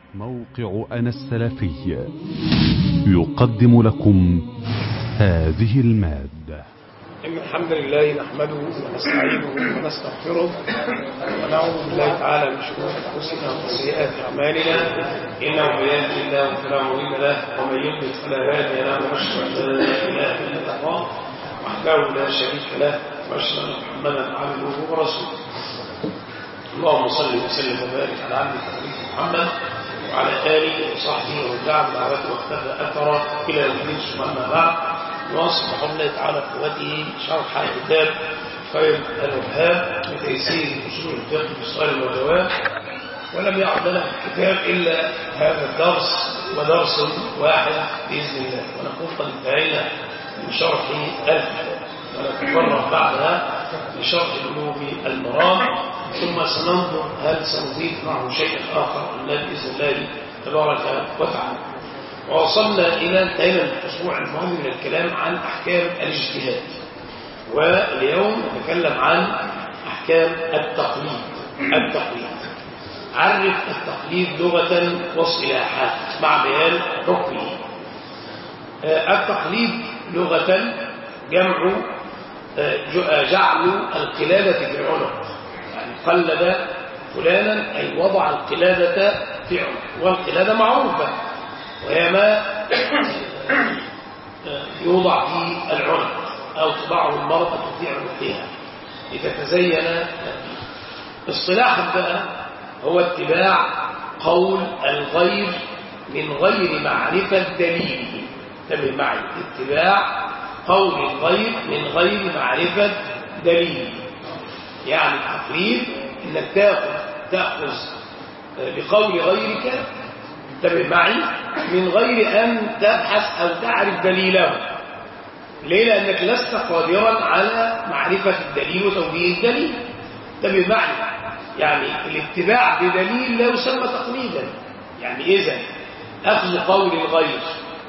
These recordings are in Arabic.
موقع أنا السلفي يقدم لكم هذه المادة. إن الحمد لله نحمده ونستعينه ونستغفره ونعوذ بالله تعالى من شرور أنفسنا وسيئات أعمالنا، إنه من يهده الله فلا مضل له ومن يضلل فلا هادي له، وأشهد أن لا إله إلا الله وحده لا شريك له، وأشهد أن محمدا عبده ورسوله. اللهم صل وسلم وبارك على عبدك ونبيك محمد وعلى آله وصحبه ومن دعا بدعوته واقتفى أثره إلى يوم الدين، ثم أما بعد. نواصل بحول الله تعالى قوته شرح كتاب خير الوهاب بتيسير أصول الفقه في السؤال والجواب، ولم يعد لنا الكتاب إلا هذا الدرس ودرس واحد بإذن الله، ونقول قد انتهينا من شرح الكتاب ونتفرغ بعدها لشرح بلوغ المرام، ثم سننظر هل سنضيف معه شيء آخر أم لا بإذن الله تبارك وتعالى. ووصلنا إلى انتهينا الأسبوع الماضي من الكلام عن أحكام الاجتهاد، واليوم نتكلم عن أحكام التقليد. عرف التقليد لغة واصطلاحا مع بيان حكمه. التقليد لغة جعل القلادة في العنق، يعني قلد فلانا أي وضع القلادة في عنق، والقلادة معروفة وهي ما يوضع في العنق أو تضعه المرأة في عنقها لتتزين. اصطلاحا بقى هو اتباع قول الغير من غير معرفة دليله. انتبه معي، اتباع قول الغير من غير معرفة دليله، يعني التقليد انك تأخذ بقول غيرك، انتبه معي، من غير أن تبحث أو تعرف دليله. ليه؟ لأنك لست قادرا على معرفة الدليل وتوجيه الدليل. انتبه معي، يعني الاتباع بدليل لا يسمى تقليدا. يعني إذا أخذ قول الغير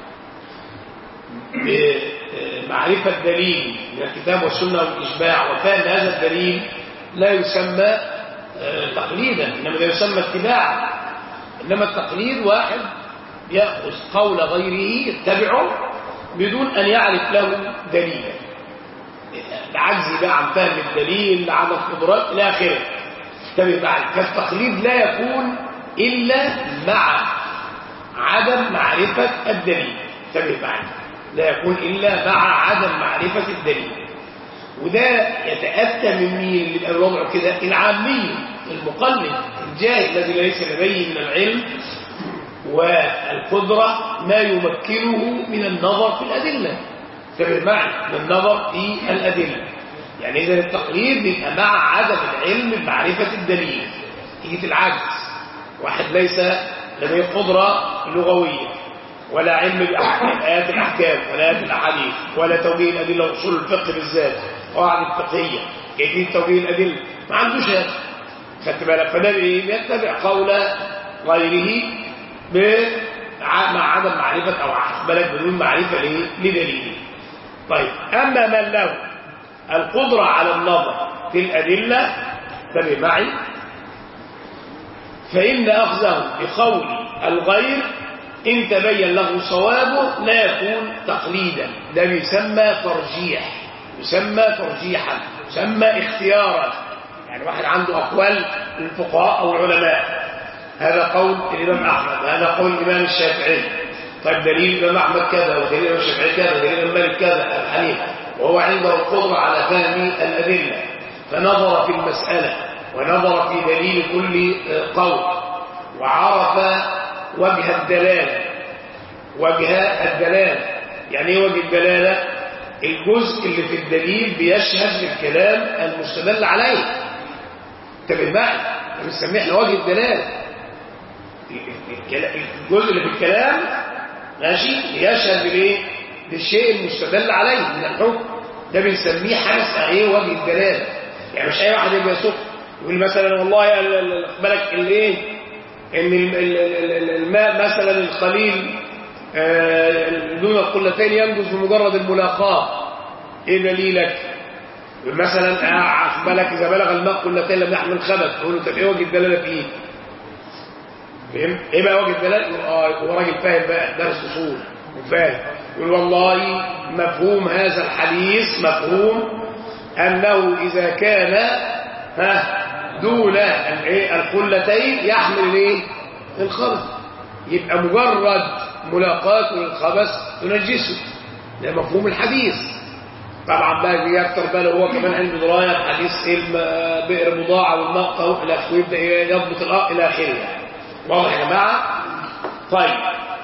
بمعرفة دليل من الكتاب والسنة والإجماع وكان هذا الدليل لا يسمى تقليدا، إنما لا يسمى اتباعا. إنما التقليد واحد يأخذ قول غيره يتبعه بدون أن يعرف له دليلا، لعجز بقى عن فهم الدليل، لعدم قدرات إلى آخره. انتبه معي، فالتقليد لا يكون إلا مع عدم معرفة الدليل. انتبه معي، لا يكون إلا مع عدم معرفة الدليل. وده يتأتى من مين اللي بقى وضعه كده؟ العامي المقلد الجاهل الذي ليس لديه من العلم والقدرة ما يمكنه من النظر في الأدلة. انتبه معي، من النظر في الأدلة. يعني إذا التقليد يبقى مع عدم العلم بمعرفة الدليل. يجي العجز، واحد ليس لديه قدرة لغوية ولا علم بآيات الأحكام ولا آيات الأحاديث ولا توجيه الأدلة وأصول الفقه بالذات قواعد الفقهية كيفية توجيه الأدلة، ما عندوش هذا. خدت بالك؟ فده يتبع قول غيره مع عدم معرفة أو خدت بالك بدون معرفة لدليله. طيب، أما من له القدرة على النظر في الأدلة، انتبه معي، فإن أخذه بقول الغير إن تبين له صوابه لا يكون تقليدا. ده يسمى ترجيح، يسمى ترجيحا، يسمى اختيارا. يعني واحد عنده أقوال الفقهاء أو العلماء، هذا قول الإمام أحمد، هذا قول الإمام الشافعي. طيب دليل الإمام أحمد كذا، ودليل الإمام الشافعي كذا، ودليل الإمام مالك كذا، الحنيفة، وهو عنده القدرة على فهم الأدلة، فنظر في المسألة ونظر في دليل كل قول وعرف وجه الدلالة. يعني ايه وجه الدلالة؟ الجزء اللي في الدليل بيشهد للكلام المستدل عليه. انتبه معي، بنسميه احنا وجه الدلالة. الجزء اللي في الكلام ماشي يشهد بالايه؟ بالشيء المستدل عليه من الحكم، ده بنسميه حاجه اسمها ايه؟ وجه الدلالة. يعني مش اي واحد يبقى يسوق يقول مثلا والله بالك الايه ان الماء مثلا القليل دون القلتين ينجز بمجرد الملاقاة. ايه دليلك؟ مثلا بالك اذا بلغ الماء قلتين لم يحمل خبث، تقول له طب ايه وجه الدلاله في ايه؟ فهم؟ ايه بقى وجه الدلاله؟ هو راجل فاهم بقى درس اصول وفاهم، يقول والله مفهوم هذا الحديث مفهوم انه اذا كان دون القلتين يحمل الايه؟ الخبث، يبقى مجرد ملاقاته للخبث تنجسه، ده مفهوم الحديث. طبعا بقى يكتر بقى لو هو كمان عنده درايه حديث علم بئر مضاعه والماء الى اخره، ويبدا يضبط الى اخره. واضح يا جماعه؟ طيب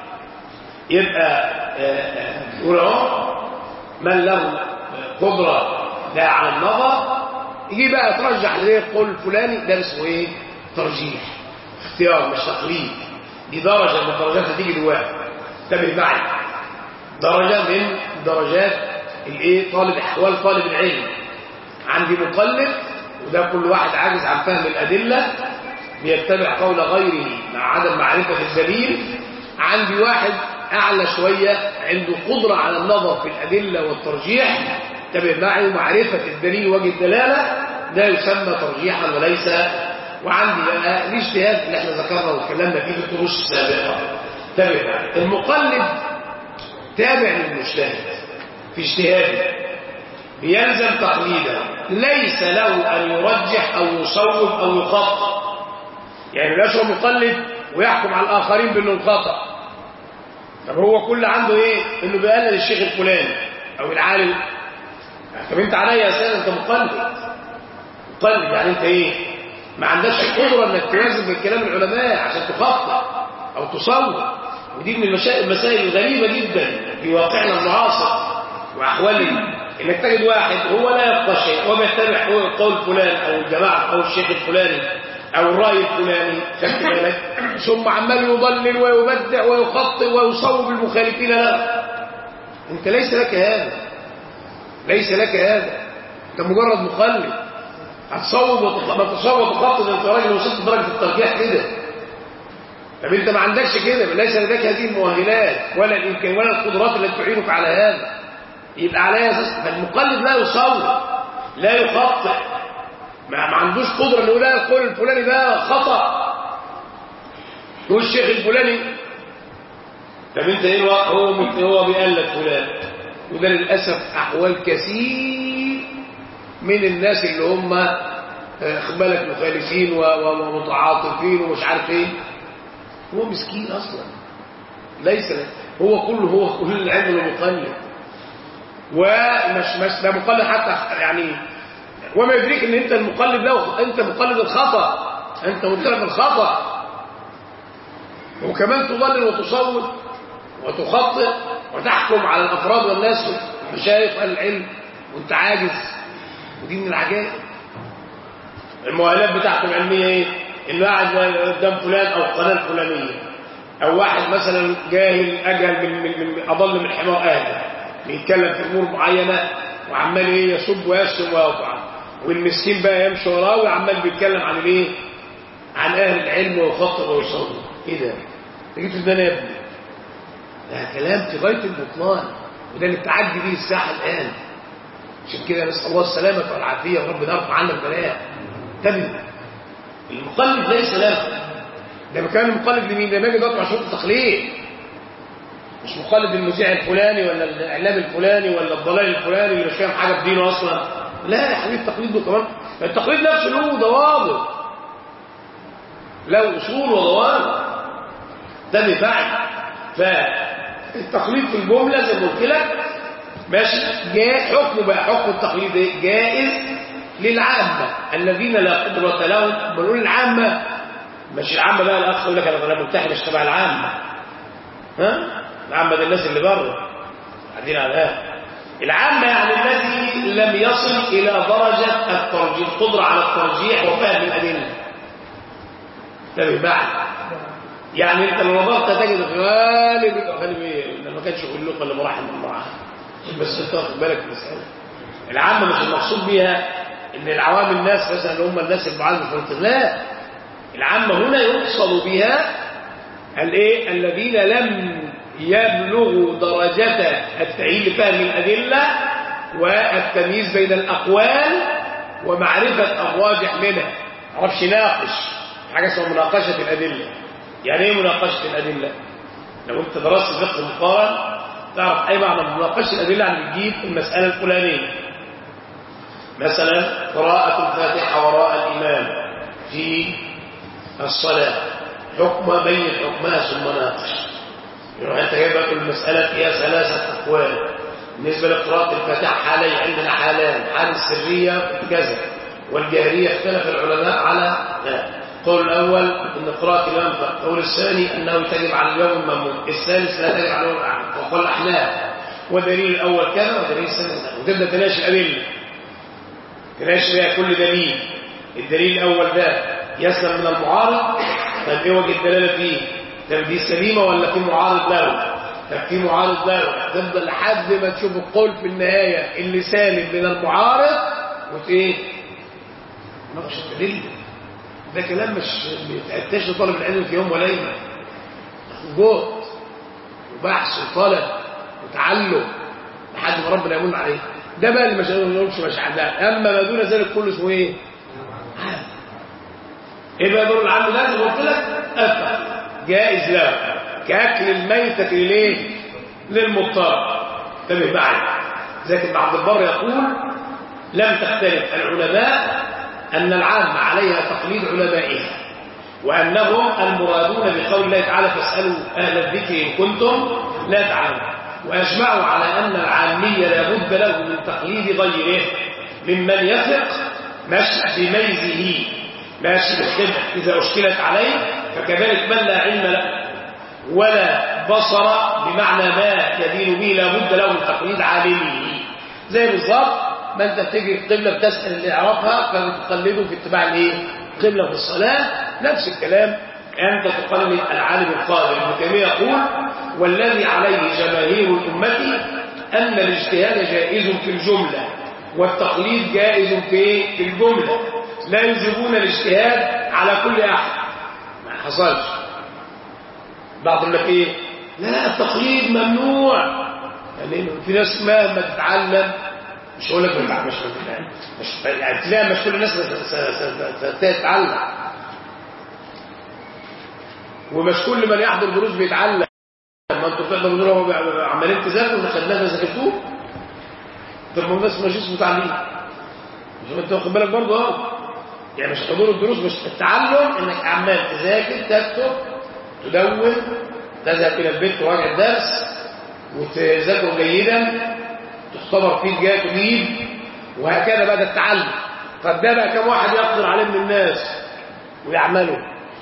يبقى نقول اهو من له قدره لا على النظر يجي بقى ترجح ليه القول الفلاني، ده اسمه ايه؟ ترجيح، اختيار مش تقليد. دي درجه من الدرجات هتيجي دلوقتي، انتبه معي، درجه من درجات الايه؟ احوال طالب العلم. عندي مقلد، وده كل واحد عاجز عن فهم الادله بيتبع قول غيره مع عدم معرفه الدليل. عندي واحد اعلى شويه عنده قدره على النظر في الادله والترجيح، انتبه معي، ومعرفه الدليل وجه الدلاله، ده يسمى ترجيحا وليس. وعندي بقى الاجتهاد اللي احنا ذكرنا واتكلمنا فيه في الدروس السابقه. انتبه معي، المقلد تابع للمجتهد في اجتهاده، بيلزم تقليده، ليس له ان يرجح او يصوب او يخطئ. يعني لاش هو مقلد ويحكم على الاخرين بانه خطأ. طب هو كل عنده ايه؟ انه بيقلد الشيخ الفلاني او العالم. طب انت عليا يا سيدي انت مقلد يعني انت ايه؟ ما عندكش القدره انك توازن بين كلام العلماء عشان تخطئ او تصوب. ودي من المسائل الغريبه جدا في واقعنا المعاصر واحوال، انك تجد واحد هو لا يفقه شيء وبيتبع قول فلان او الجماعه او الشيخ الفلاني او الراي الفلاني، خدت بالك؟ ثم عمال يضلل ويبدع ويخطئ ويصوب المخالفين له. انت ليس لك هذا، ليس لك هذا، انت مجرد مقلد. هتصوب وتخطط، انت راجل وصلت درجه الترجيح كده. طب انت ما عندكش كده، ليس لديك هذه المؤهلات ولا الامكان ولا القدرات التي تعينك على هذا. يبقى على اساس فالمقلد لا يصوب لا يخطئ، ما عندوش قدره انه لا القول الفلاني ده خطا والشيخ الفلاني. طب انت ايه؟ هو بيقلد فلان. وده للاسف احوال كثير من الناس اللي هم خد بالك مخالفين ومتعاطفين ومش عارف ايه. هو مسكين اصلا، ليس هو كل العلم مقلد، ومش ده مقلد حتى يعني، وما يدريك ان انت المقلد له، انت مقلد الخطا، انت متهم الخطا، وكمان تضلل وتصوت وتخطئ وتحكم على الافراد والناس ومشايخ اهل العلم وانت عاجز. ودي من العجائب. المؤهلات بتاعته العلميه ايه؟ انه قاعد قدام فلان او القناه الفلانيه، او واحد مثلا جاهل اجهل من اضل من حمار اهله، بيتكلم في امور معينه وعمال ايه؟ يسب ويشتم ويطعن، والمسكين بقى يمشي وراه وعمال بيتكلم عن الايه؟ عن اهل العلم ويخطئ ويصوب. ايه ده؟ جيت الدنيا يا ابني، ده كلام في غايه البطلان، وده اللي بتعدي بيه الساحه الان. عشان كده نسال الله السلامه والعافيه وربنا يرفع عنا البلاء. انتبه، المقلد ليس له، ده مكان المقلد لمين؟ ده ماجد يقطع شروط التقليد، مش مقلد المذيع الفلاني ولا الاعلام الفلاني ولا الضلال الفلاني اللي مش فاهم حاجه في دينه اصلا. لا يا حبيبي، التقليد ده كمان، التقليد نفسه له ضوابط، له اصول وضوابط. ده بفعل. فالتقليد في الجمله زي ما قلت لك ماشي، حكمه بقى حكم التقليد ايه؟ جائز للعامه الذين لا قدره لهم. بنقول العامه، مش العامه بقى الاخ يقول لك انا ملتحي مش تبع العامه. العامه دي الناس اللي بره قاعدين على هذا. العامه يعني الذي لم يصل الى درجه الترجيح، القدره على الترجيح وفهم الادله. انتبه بعد، يعني انت لو نظرت تجد غالب ايه؟ ما كانش يقول لك الا مراحل من المراحل. بس انت واخد بالك من المساله. العامه مش المقصود بيها ان العوام الناس مثلا اللي هم الناس البعاد في، لا، العامه هنا يقصد بها الايه؟ الذين لم يبلغوا درجه التأهيل لفهم الادله والتمييز بين الاقوال ومعرفه الراجح منها. ما يعرفش يناقش حاجه اسمها مناقشه الادله، يعني ايه مناقشة الأدلة؟ لو انت درست فقه المقارن تعرف اي معنى مناقشة الأدلة. يعني بتجيب المسألة الفلانية، مثلا قراءة الفاتحة وراء الإمام في الصلاة، حكم بين حكمها ثم ناقش. يعني انت جايب المسألة فيها 3 أقوال بالنسبة لقراءة الفاتحة. حالين عندنا، حالان: حال السرية كذا والجهرية. اختلف العلماء على القول الأول أن قراءة الإمام، القول الثاني أنه تجب على اليوم المأموم، الثالث لا تجب على اليوم الأعلى. وقال الأحناف ودليل الأول كذا ودليل الثاني كذا، وتبدأ تناقش الأدلة، تناقش بها كل دليل. الدليل الأول ده يسلم من المعارض، طيب ايه وجه الدلالة فيه؟ طب دي سليمة ولا في معارض له؟ طب في معارض له، تفضل لحد ما تشوف القول في النهاية اللي سالم من المعارض ايه؟ ناقش الدليل. ده كلام مش بيتأتاش لطالب العلم في يوم وليلة، جهد وبحث وطلب وتعلم لحد ما ربنا يمن عليه. ده بقى اللي ما نقولش مش عداء. اما ما دون ذلك كله اسمه ايه؟ عام. ايه بقى دور العام ده؟ زي ما قلت لك افهم جائز له كاكل الميتة ليه؟ للمضطر. انتبه معي. لكن ابن عبد البر يقول لم تختلف العلماء أن العامة عليها تقليد علمائها، وأنهم المرادون بقول الله تعالى فاسألوا أهل الذكر إن كنتم لا تعلمون. وأجمعوا على أن العامية لا بد له من تقليد غيره ممن يثق مشي بميزه ماشي بالخبر إذا أشكلت عليه، فكذلك من لا علم له ولا بصر بمعنى ما يدين به لا بد له من تقليد عالمه. زي بالظبط ما انت تيجي القبلة بتسأل اللي يعرفها فبتقلده في اتباع الايه؟ القبلة في الصلاة. نفس الكلام انت تقلد العالم القادر. ابن تيمية يقول والذي عليه جماهير الأمة أن الاجتهاد جائز في الجملة والتقليد جائز في الجملة، لا يجبون الاجتهاد على كل أحد. ما حصلش. بعض يقول لك ايه؟ لا التقليد ممنوع. يعني في ناس مهما تتعلم، مش هقول لك مش يعني تلاقي مش كل الناس تتعلم، ومش كل من يحضر دروس بيتعلم. ما انتوا بتحضروا دروس عمالين تذاكروا وخدناها ذاكرتوه. طب ما الناس مش اسمه تعليم، مش انت واخد بالك برضه اهو. يعني مش حضور الدروس، مش التعلم انك عمال تذاكر تكتب تدون تذهب الى البيت تراجع الدرس وتذاكر جيدا تختبر فيه جاي تجيب، وهكذا بقى ده التعلم. طب ده بقى كم واحد يقدر عليه من الناس ويعمله؟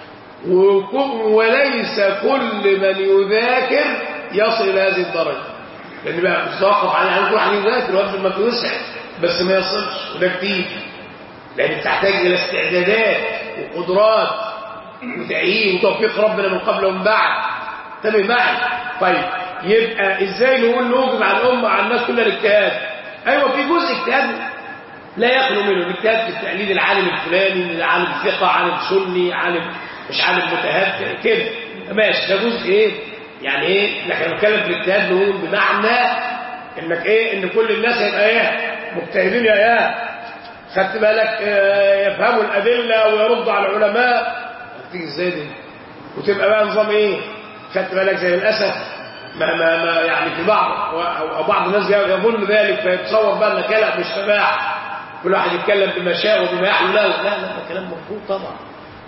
وليس كل من يذاكر يصل الى هذه الدرجه، لان بقى متوقف عليه يعني كل واحد يذاكر وقت ما يسع بس ما يصلش، وده كتير. لان بتحتاج الى استعدادات وقدرات وتأهيل وتوفيق ربنا من قبل ومن بعد. انتبه معي. طيب يبقى ازاي نقول نوجب على الامه على الناس كلها الاجتهاد؟ ايوه في جزء اجتهاد لا يخلو منه، الاجتهاد في تقليد العالم الفلاني، عالم ثقه، عالم سني، عالم مش عالم متهاب كده، ماشي، ده جزء ايه يعني ايه. لكن بنتكلم في الاجتهاد نقول بمعنى انك ايه، ان كل الناس يبقى ايه مجتهدين. يا خدت بالك؟ يفهموا الادله ويردوا على العلماء. تيجي ازاي دي؟ وتبقى بقى نظام ايه؟ خدت بالك؟ زي للاسف ما يعني في بعض او بعض الناس يظن ذلك فيتصور بقى ان كلام مش تباح، كل واحد يتكلم بما شاء وبما يحلو له. لا لا، ده كلام مرفوض طبعا.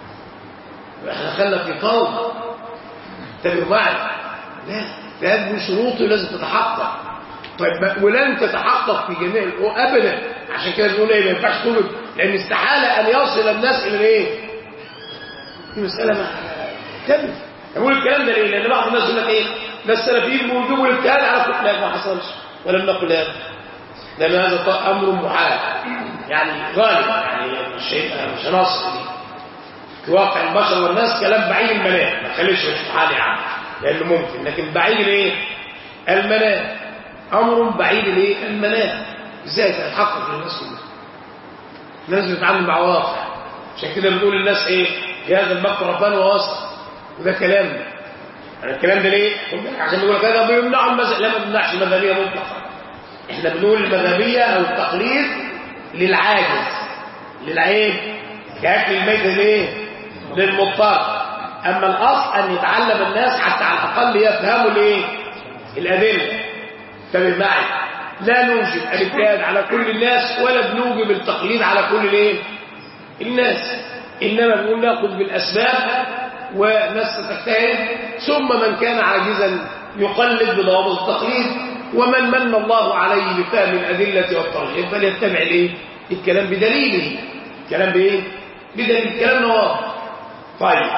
احنا دخلنا في قول انتبهوا معي. لا، لازم شروطه لازم تتحقق. طيب ولن تتحقق في جميع ابدا. عشان كده بنقول ايه؟ ما ينفعش تقول، لان استحاله ان يصل الناس الى ايه؟ دي مساله ما تمت. اقول الكلام ده ليه؟ لان بعض الناس يقول لك ايه؟ ده السلفيين بيوجبوا الاجتهاد على كل. لا، ما حصلش ولم نقل هذا، لان هذا امر محال يعني غالب، يعني مش هنص دي في واقع البشر والناس. كلام بعيد المنام، ما تخليش مش محال يعني، لانه ممكن، لكن بعيد الايه؟ المنام. امر بعيد الايه؟ المنام. ازاي تتحقق للناس كلها؟ الناس بتتعامل مع واقع. عشان كده بنقول للناس ايه؟ في هذا المقت ربنا ووسط. وده كلامنا. يعني الكلام ده ليه؟ عشان بيقول لك هذا بيمنع المذهب. لا، ما بيمنعش المذهبيه مطلقا. احنا بنقول المذهبيه او التقليد للعاجز، للعيب، كاكل الميت ليه؟ للمضطر. أما الأصل أن يتعلم الناس حتى على الأقل يفهموا الايه الأدلة. انتبه معي، لا نوجب الاجتهاد على كل الناس ولا بنوجب التقليد على كل الايه الناس، إنما بنقول ناخذ بالأسباب وناس تجتهد، ثم من كان عاجزا يقلد بضوابط التقليد، ومن من الله عليه بفهم الأدلة والترجيح فليتبع الايه الكلام بدليله. الكلام بايه بدليل، الكلام واضح. طيب،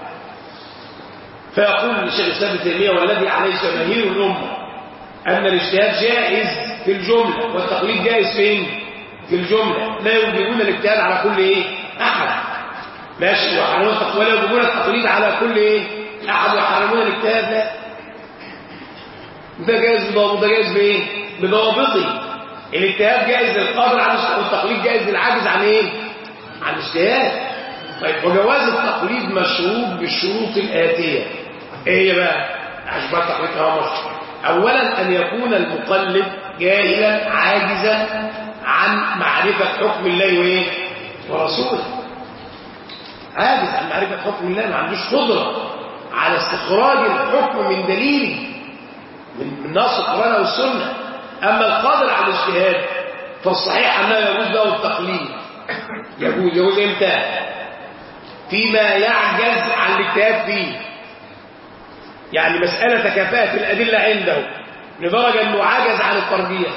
فيقول الشيخ الإسلام ابن تيمية والذي عليه جماهير الأمة أن الاجتهاد جائز في الجملة والتقليد جائز فين؟ في الجملة. لا يوجبون الاجتهاد على كل ايه أحد، ماشي، ولا يوجبون التقليد على كل ايه أحد ويحرمون الاجتهاد. لا، ده جائز بضوابطه، ده جائز بايه بضوابطه. الاجتهاد جائز للقادر على والتقليد جائز للعاجز عن ايه عن الاجتهاد. طيب، وجواز التقليد مشروط بالشروط الآتية. ايه هي بقى أشباه التقليد؟ أولا أن يكون المقلد جاهلا عاجزا عن معرفة حكم الله وإيه ورسوله. عاجز عن معرفة حكم الله، ما عندوش قدرة على استخراج الحكم من دليله من نص القرآن أو السنة. أما القادر على الاجتهاد فالصحيح أنه يجوز له التقليد. يجوز إمتى؟ فيما يعجز عن الاجتهاد فيه، يعني مسألة كفاءة الأدلة عنده لدرجة أنه عجز عن الترجيح،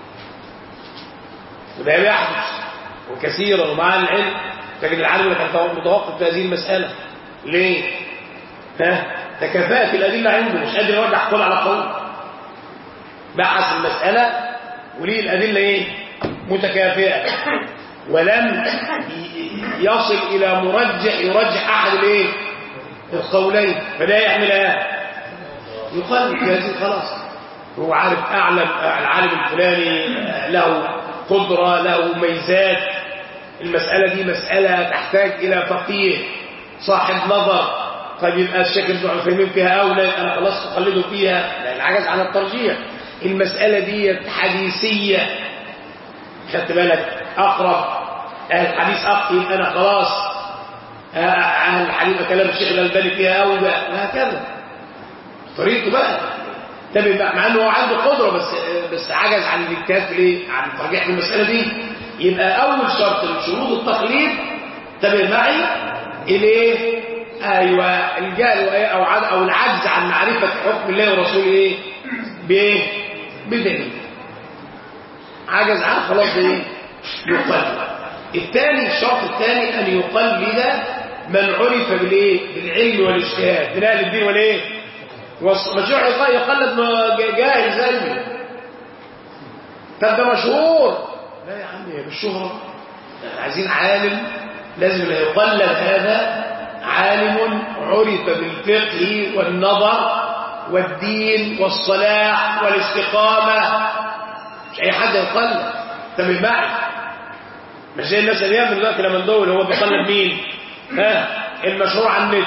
وده يحدث وكثيرا. ومع العلم تجد العالم كان متوقف في هذه المسألة. ليه؟ ده كفاءة الأدلة عنده، مش قادر يرجح قول على قول. بحث المسألة وليه الأدلة ايه متكافئة، ولم يصل إلى مرجح يرجح أحد الايه القولين، فده يعمل ايه يقلد هذه. خلاص، هو عارف أعلم العالم الفلاني له قدرة، له ميزات، المسألة دي مسألة تحتاج إلى فقيه صاحب نظر. طيب يبقى الشيخ ابن عثيمين فيها أولى، أنا خلاص أقلده فيها لأن عجز عن الترجيح. المسألة دي حديثية، خدت بالك، أقرب أهل الحديث أقرب، أنا خلاص أهل الحديث كلام الشيخ الألباني فيها أولى، وهكذا طريقته بقى. تبي بقى مع أنه عنده قدرة بس عجز عن الاجتهاد في ليه؟ عن الترجيح في المسألة دي. يبقى أول شرط من شروط التقليد، تبي معي الايه ايوه الجهل او العجز عن معرفه حكم الله ورسوله ايه بايه بدليل. عجز عنه خلاص ايه يقلد. الثاني الشرط الثاني ان يقلد من عرف بالايه بالعلم والاجتهاد من اهل الدين والايه مشروع يقلد جاهل زيه. طب ده مشهور، لا يا عم بالشهره، عايزين عالم لازم اللي يقلد هذا عالم عرف بالفقه والنظر والدين والصلاح والاستقامة. مش أي حد يقلد. تمام معي؟ مش زي الناس اللي يعمل دلوقتي لما ندور هو بيقلد مين؟ المشهور على النت.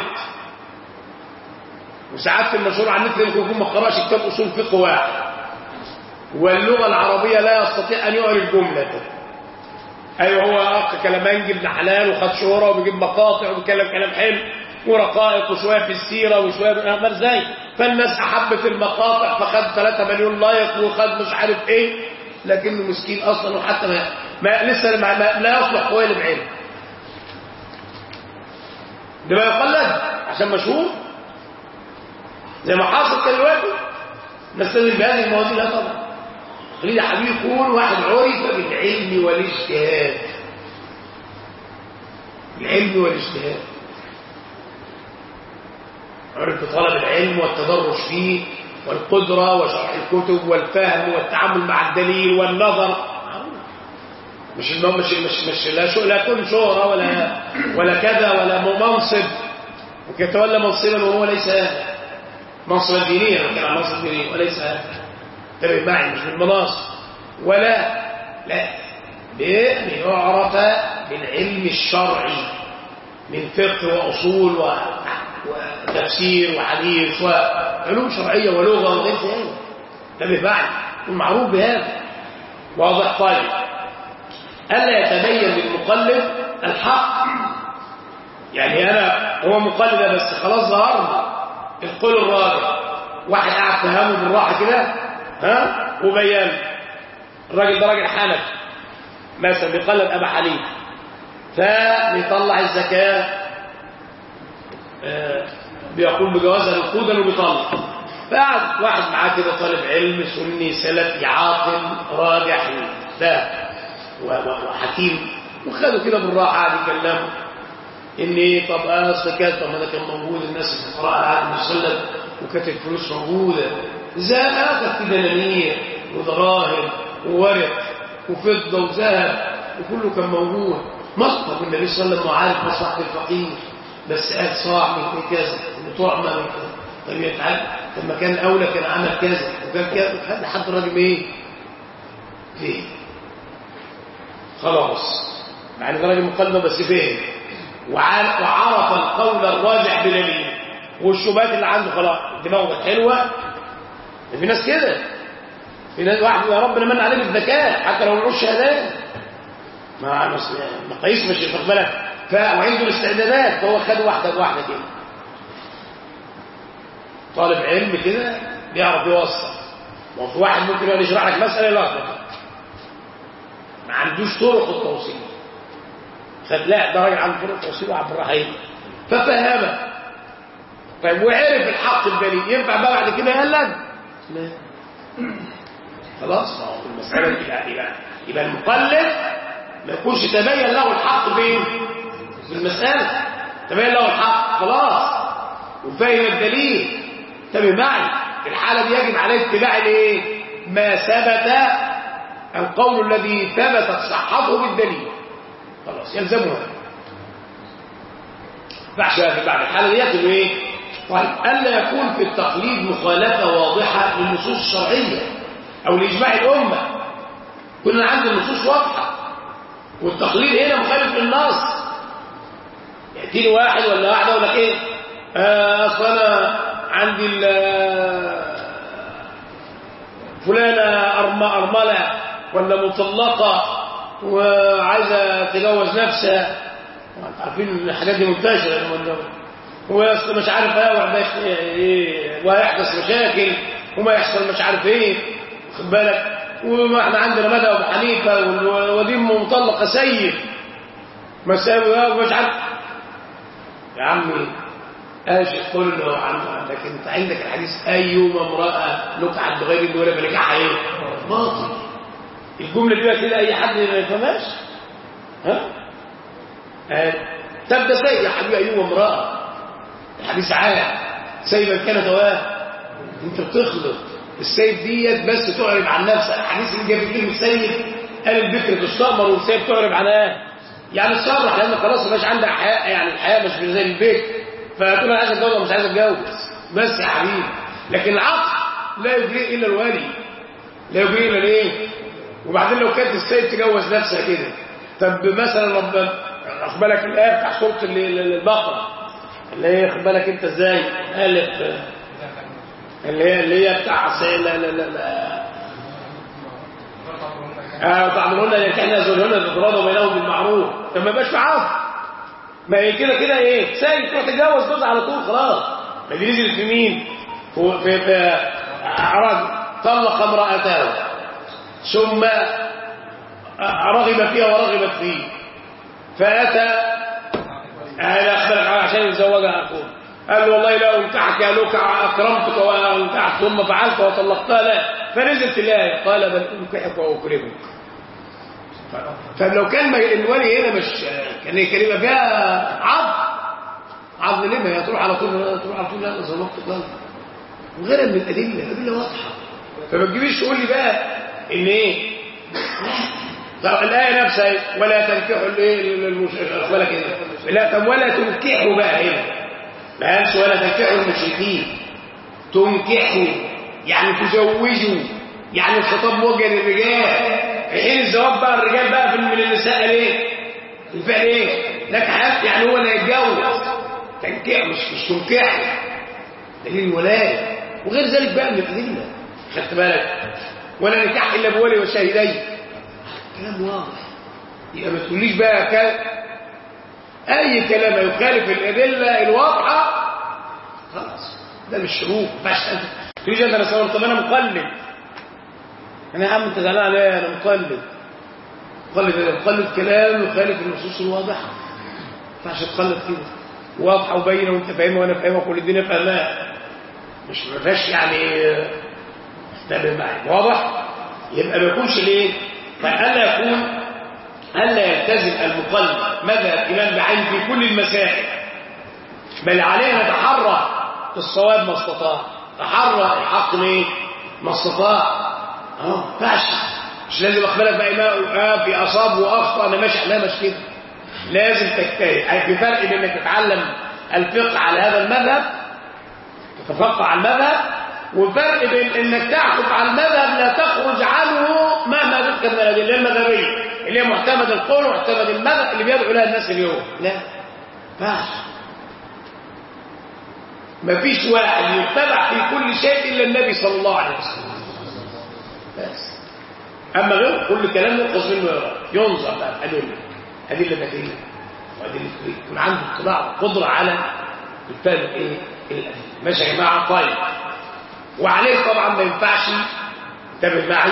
وساعات المشهور على النت ممكن يكون ما قراش كتاب أصول فقه واحد، واللغة العربية لا يستطيع أن يعرف جملة. ايوه هو اخ كلامنجي ابن حلال وخد شهره وبيجيب مقاطع وبيتكلم كلام حلو ورقائق وشويه في السيره وشويه بالأخبار زي، فالناس احبت المقاطع فخد 3 مليون لايك وخد مش عارف ايه، لكنه مسكين اصلا وحتى ما لسه لا يصلح هو اللي بعلم. ده ما يقلد عشان مشهور زي ما حاصل كده دلوقتي. نستدل بهذه المواضيع؟ لا طبعا. خلينا يا حبيبي يكون واحد عرف بالعلم والاجتهاد. العلم والاجتهاد، عرف بطلب العلم والتدرج فيه والقدرة وشرح الكتب والفهم والتعامل مع الدليل والنظر. مش لا كل شهرة ولا كذا ولا منصب ويتولى منصبا وهو ليس منصبا دينيا، كان منصب ديني وليس تبع معي مش بالمناصب ولا لا، ليعرف بالعلم الشرعي من فقه وأصول وتفسير وحديث وعلوم شرعية ولغة وغير ذلك. تبع معي والمعروف بهذا واضح. طيب، ألا يتبين للمقلد الحق يعني أنا هو مقلد بس خلاص ظهر لي القول الراجح، واحد قاعد فهمه بالراحة كده وبيان الراجل ده راجل حنفي مثلا بيقلد أبا حنيفة، فبيطلع الزكاة بيقول بجوازها نقودا وبيطلع، فقعد واحد معاه كده طالب علم سني سلفي عاقل راجح وحكيم، وخدوا كده بالراحة قاعد يكلموا ان طب اصل كذا، طب ما ده كان موجود الناس الفقراء على عهد النبي وكانت الفلوس موجوده، ازاي كانت في دنانير ودراهم وورق وفضه وذهب وكله كان موجود. مطلب النبي صلى الله عليه وسلم عارف مصلحه الفقير، بس قال صاع من كذا وطعمه من كذا، طب يتعب لما كان الاولى كان عمل كذا وكان كذا لحد الراجل ايه فين خلاص، مع ان الراجل مقلد بس فين وعرف القول الراجح بدليل، والشبهات اللي عنده خلاص دماغه كانت حلوه. في ناس كده، في ناس واحد يا ربنا من عليه بالذكاء حتى لو معوش شهادات، ما مقاييس مش واخد بالك، وعنده الاستعدادات، فهو خد واحده بواحده كده. طالب علم كده بيعرف يوصل، وفي واحد ممكن يقعد يشرح لك مساله لا ما عندوش طرق التوصيل، لا ده راجل عنده طرق التوصيل وعبد الرحيم ففهمه، طيب وعرف الحق الدليل، ينفع بقى بعد كده يقلد؟ لا خلاص، ما هو المساله يبقى المقلد ما يكونش تبين له الحق فين؟ في المساله تبين له الحق خلاص وفهم الدليل، انتبه معي، في الحاله دي يجب عليه اتباع الايه؟ ما ثبت، القول الذي ثبتت صحته بالدليل خلاص يلزمه. بعد الحاله دي يكتب ايه؟ طيب الا يكون في التقليد مخالفه واضحه للنصوص الشرعيه او لاجماع الامه، كنا عند النصوص واضحه والتقليد هنا مخالف للنص. ياتيني واحد ولا واحده يقول لك ايه؟ اصل انا عندي فلانه ارمله ولا مطلقه وعايزه تجوز نفسها، عارفين الحاجات دي منتشره، واصل مش عارف ايه وهيحدث مشاكل وما يحصل مش عارف ايه، خد بالك، وما احنا عندنا مذهب ابو حنيفه ودي مطلقه سيد مساوي ومش عارف. يا عمي ايش تقول له عندك انت عندك الحديث ايما امراه نكحت بغير الولاء فنكاحها ايه؟ باطل. الجمله دي كده اي حد ما يفهمهاش. تبدا سيد يا حبيبي ايما امراه، الحديث عام سيبا كان دواه، انت بتخلط السيد ديت بس تعرب عن نفسك. الحديث اللي جاب كلمه سيد قال البكر تستأمر والسيد تعرب عنها، يعني تصرح لان خلاص مش عندك حياء، يعني الحياء مش زي البكر، فتقول انا عايز اتجوز ولا مش عايز اتجوز بس يا حبيبي. لكن العقل لا يجري الا الولي، لا يجري الا الايه؟ وبعدين لو كانت السيد تجوز نفسها كده، طب مثلا ربنا خد بالك الايه بتاع سوره البقره اللي هي خد بالك انت ازاي قالت اللي هي بتاع تعملون ينكحن ازواجهن تتراضوا بينهم بالمعروف، طب ما يبقاش في عقد، ما هي كده كده ايه؟ سيد تروح تتجوز جوز على طول خلاص. ما دي نزلت في مين؟ في رجل طلق امرأته ثم رغب فيها ورغبت فيه، فاتى اخبرك عشان يتزوجها اخوه، قال له والله لا انكحك يا لوكع اكرمتك وانكحت ثم فعلت وطلقتها، لا، فنزلت الايه قال بل انكحك واكرمك. فلو كان الولي هنا مش كان كلمه فيها عض لما هتروح على طول لا ظلمت قلبي وغيرها من الادله واضحه. فما تجيبيش تقول لي بقى ان ايه طب الايه نفسها ولا تنكحوا ولا كده، لا طب ولا تنكحوا بقى هنا ما قالش ولا تنكحوا المشركين، تنكحوا يعني تزوجوا، يعني الخطاب موجه للرجال، في حين الزواج بقى الرجال بقى من النساء ليه؟ الفعل ايه؟ نكحت يعني هو اللي يتجوز، تنكح مش تنكح، دليل الولايه وغير ذلك بقى من الادله. خدت بالك؟ ولا نكاح الا بولي وشاهدين، كلام واضح. يبقى ما تقوليش بقى أي كلام يخالف الأدلة الواضحة خلاص ده مش شروط. ما ينفعش تيجي أنت مثلا طب أنا مقلد، أنا يا عم أنت زعلان عليا، أنا مقلد. مقلد كلام يخالف النصوص الواضحة، ما ينفعش تقلد كده واضحة وبينة وأنت فاهمها وأنا فاهمها وكل الدنيا فاهمها، مش ما فيهاش يعني استقبل معي واضح. يبقى ما يكونش ليه؟ فألا يكون ألا يلتزم المقلد مذهب إمام بعين في كل المسائل، بل علينا نتحرى في الصواب ما استطاع، تحرى الحق ليه؟ ما استطاع. ما ينفعش، مش لازم أخبرك بقى إمام في أصاب وأخطأ أنا ماشي، لا مش كده، لازم تجتهد. في فرق بين إنك تتعلم الفقه على هذا المذهب، تتفقه على المذهب، وفرق بين إنك تحكم على المذهب لا تخرج عنه مهما ذكر من الأدلة المذهبية اللي هي معتمد القول ومعتمد المذهب اللي بيدعو لها الناس اليوم. لا فاش، مفيش واحد يتبع في كل شيء إلا النبي صلى الله عليه وسلم بس. أما غير كل كلام ينقص منه ينظر بقى أدلة ذكية وأدلة يكون عنده اطلاع قدرة على الفهم الأدلة. ماشي يا جماعة؟ طيب، وعليه طبعا ما ينفعش، انتبه معي،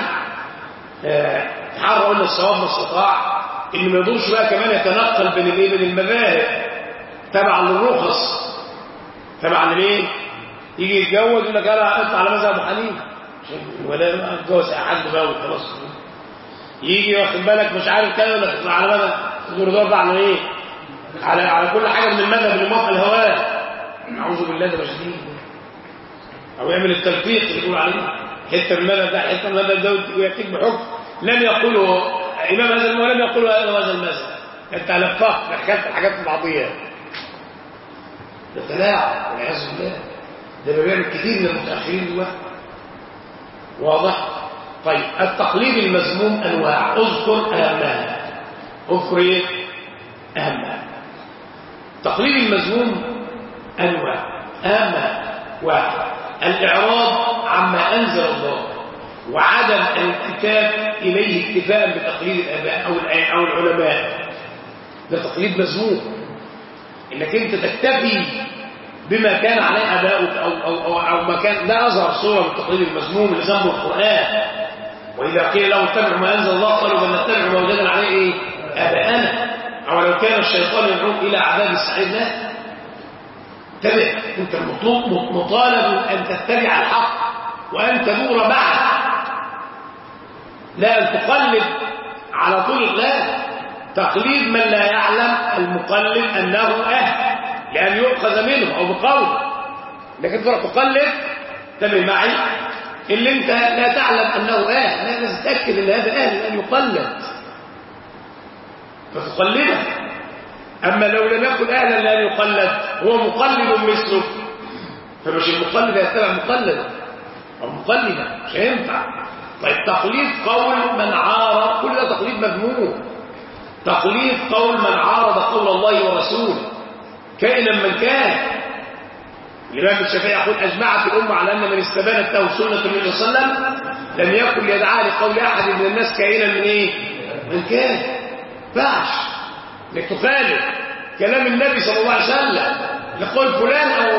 تحرى قلنا الصواب ما استطاع، إنه ما يدورش بقى كمان يتنقل بين بين المذاهب تبعا للرخص، تبعا ليه؟ يجي يتجوز يقول لك انا اطلع على مذهب ابو حنيفه ولا اتجوز احد بقى وخلاص. يجي واخد بالك مش عارف كده يقول لك اطلع على مذهب، تدور على ايه؟ على كل حاجه من المذهب اللي موافق الهواه. اعوذ بالله ده مجنون. او يعمل التلفيق اللي يقول عليه حته من المذهب ده حته من المذهب ده وياتيك بحكم لم يقوله امام هذا ولم يقوله هذا المذهب. انت لفقت حكايه الحاجات البعضيه، ده تلاعب والعياذ بالله. ده بيعمل كتير من المتاخرين دلوقتي. واضح؟ طيب، التقليد المذموم انواع، اذكر اهمها. اذكر ايه؟ اهمها. التقليد المذموم انواع، اهمها: واحد، الاعراض عما انزل الله وعدم الالتفات اليه اكتفاء بتقليد الاباء او العلماء. ده تقليد مذموم، انك انت تكتفي بما كان عليه اباؤك او ما كان. ده اظهر صوره من التقليد المذموم اللي ذمه القران. واذا قيل لهم اتبعوا ما انزل الله قالوا بل نتبع ما وجدنا عليه ايه؟ اباءنا. او لو كان الشيطان يدعوك الى عذاب السعير. لا، اتبع، انت مطالب ان تتبع الحق وان تدور معه، لا ان تقلد على طول. لا، تقليد من لا يعلم المقلد انه لان يؤخذ منه او بقوله. لكن تروح تقلد، انتبه معي، اللي انت لا تعلم انه لازم تتاكد ان هذا لان يقلد فتقلده. اما لو لم يكن اهلا لان يقلد هو مقلد مثله، فمش المقلد يتبع مقلدا او مقلدا، مش هينفع. طيب، تقليد قول من عارض، كل ده تقليد مذموم. تقليد قول من عارض قول الله ورسوله كائنا من كان. الإمام الشافعي يقول اجمعت الامه على ان من استبانت له سنه النبي صلى الله عليه وسلم لم يكن يدعى لقول احد من الناس كائنا من ايه؟ من كان. فاش انك تخالف كلام النبي صلى الله عليه وسلم لقول فلان او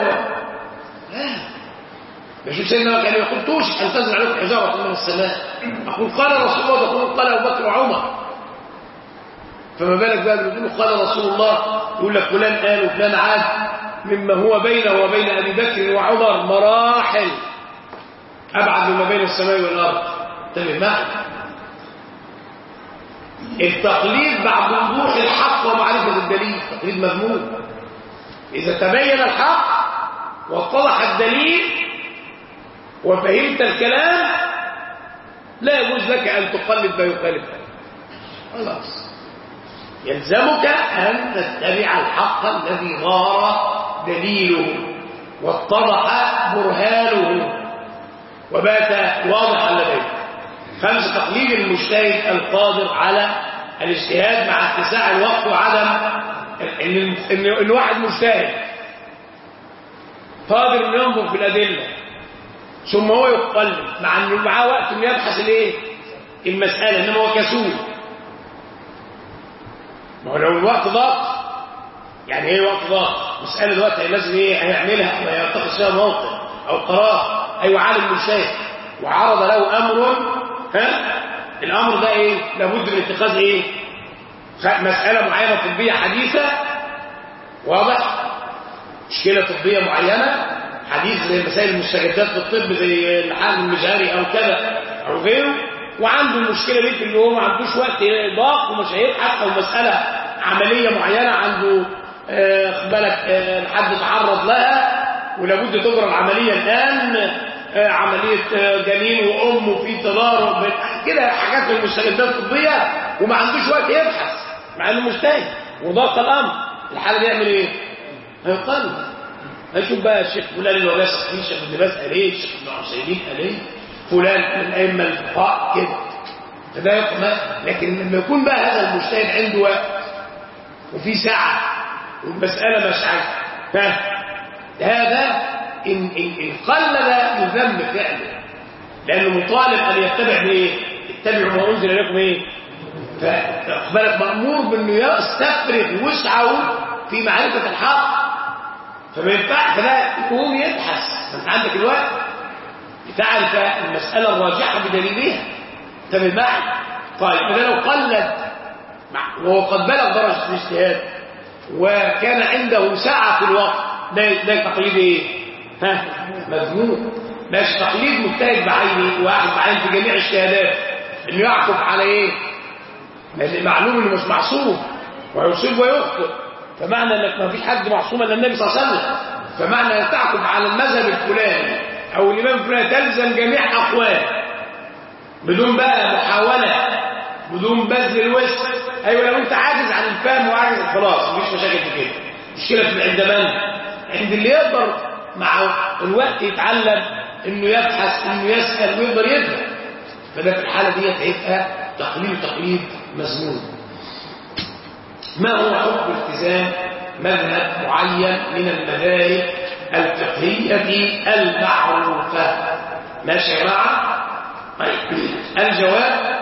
بشوف سيدنا كان يقول توشك ان تنزل عليكم حجاره من السماء، اقول قال رسول الله، تقول قال ابو بكر وعمر، فما بالك بقى بيقولوا قال رسول الله، يقول لك فلان قال وفلان عاد، مما هو بينه وبين ابي بكر وعمر مراحل ابعد مما بين السماء والارض. انتبه معي، التقليد بعد وضوح الحق ومعرفه الدليل تقليد مذموم. اذا تبين الحق واتضح الدليل وفهمت الكلام لا يجوز لك ان تقلد ما يخالف. خلاص، يلزمك أن تتبع الحق الذي ظهر دليله واتضح برهانه وبات واضحا لديك. 5، تقليد المجتهد القادر على الاجتهاد مع اتساع الوقت وعدم ان واحد مجتهد قادر انه ينظر في الادله ثم هو يقلد مع انه معاه وقت انه يبحث الايه؟ المساله، انما هو كسول. ما هو لو الوقت ضاق يعني ايه وقت ضاق؟ مسألة دلوقتي لازم ايه هيعملها او يتخذ فيها موقف او قرار. ايوه عالم مجتهد وعرض له امر، الامر ده ايه؟ لابد من اتخاذ ايه؟ مسألة معينة طبية حديثة، واضح؟ مشكلة طبية معينة حديث زي مسائل المستجدات في الطب زي الحال المجهري او كذا او غيره، وعنده المشكلة دي في اللي هو ما عندوش وقت ضاق ومش هيبحث، او مسألة عملية معينة عنده بالك الحد تعرض لها ولابد تجرى العملية الآن، عملية جنين وأم وفي تضارب كده حاجات من المستجدات الطبية، وما عندوش وقت يبحث مع انه مجتهد وضاق الامر. الحالة دي يعمل ايه؟ هيقل، هيشوف بقى الشيخ فلان الولاس الشيخ ابن باز قال ايه، الشيخ ابن عثيمين قال ايه، فلان من ائمه الفقهاء كده، فده يقوم. لكن لما يكون بقى هذا المجتهد عنده وقت وفي ساعه والمساله مش عارف، هذا ان قل ده يذم فعله، لانه مطالب ان يتبع بايه؟ اتبعوا ما انزل اليكم ايه؟ فاخبارك مامور بانه يستفرغ وسعه في معرفه الحق، فما ينفعش فلا يقوم يبحث. انت عندك الوقت تعرف المساله الراجحه بدليلها، انتبه معي. طيب اذا لو قلد وهو قد بلغ درجه الاجتهاد وكان عنده سعه في الوقت، ده تقليد ايه؟ مذموم. ماشي تقليد مجتهد بعينه واحد بعين في جميع الاجتهادات، انه يعقب على ايه؟ لان معلوم انه مش معصوم ويصيب ويخطئ، فمعنى انك ما فيش حد معصوم الا النبي صلى الله عليه وسلم، فمعنى ان تعقب على المذهب الفلاني او الامام الفلاني تلزم جميع اقواله بدون بقى محاوله، بدون بذل الوسع. ايوه لو انت عاجز عن الفهم وعاجز خلاص مفيش مشاكل في كده. مشكله في عند من؟ عند اللي يقدر مع الوقت يتعلم انه يبحث انه يسال ويقدر يفهم، فده في الحاله دي هيبقى تقليد مذموم. ما هو حكم التزام مذهب معين من المذاهب الفقهية المعروفة؟ ماشي يا جماعة؟ طيب الجواب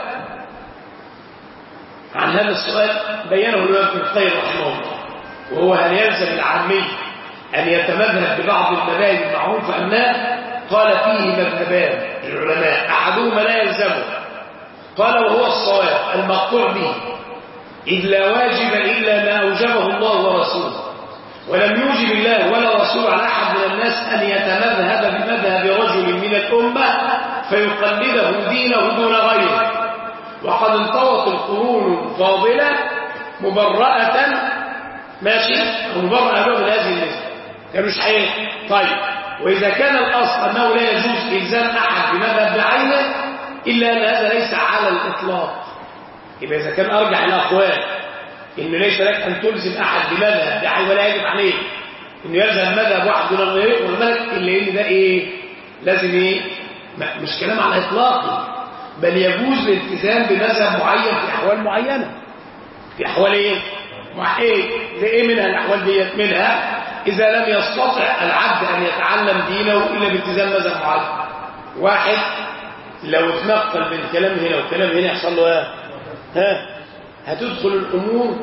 عن هذا السؤال بينه الإمام ابن القيم رحمه الله، وهو هل يلزم العامي أن يتمذهب ببعض المذاهب المعروفة أم لا؟ قال فيه مذهبان للعلماء، أحدهما لا يلزمه، قال وهو الصواب المقطوع به، إذ لا واجب إلا ما أوجبه الله ورسوله، ولم يوجب الله ولا رسول على أحد من الناس أن يتمذهب بمذهب رجل من الأمة فيقلده دينه دون غيره. وقد انطوت القرون الفاضلة مبرأة ماشي مبرأة من هذه النسبة، كانوا مش حقيقي. طيب وإذا كان الأصل أنه لا يجوز إلزام أحد بمذهب بعينه إلا أن هذا ليس على الإطلاق، يبقى إذا كان أرجح الأقوال إنه ليس لك أن تلزم أحد بمذهب بعينه ولا يجب عليه إنه يلزم مذهب واحد دون غيره والملك، إلا إن ده إيه؟ لازم إيه؟ مش كلام على إطلاقه، بل يجوز الالتزام بمذهب معين في أحوال معينة. في أحوال إيه؟ زي إيه منها الأحوال ديت؟ منها إذا لم يستطع العبد أن يتعلم دينه إلا بالتزام مذهب معين. واحد لو اتنقل بين كلام هنا وكلام هنا يحصل له هتدخل الأمور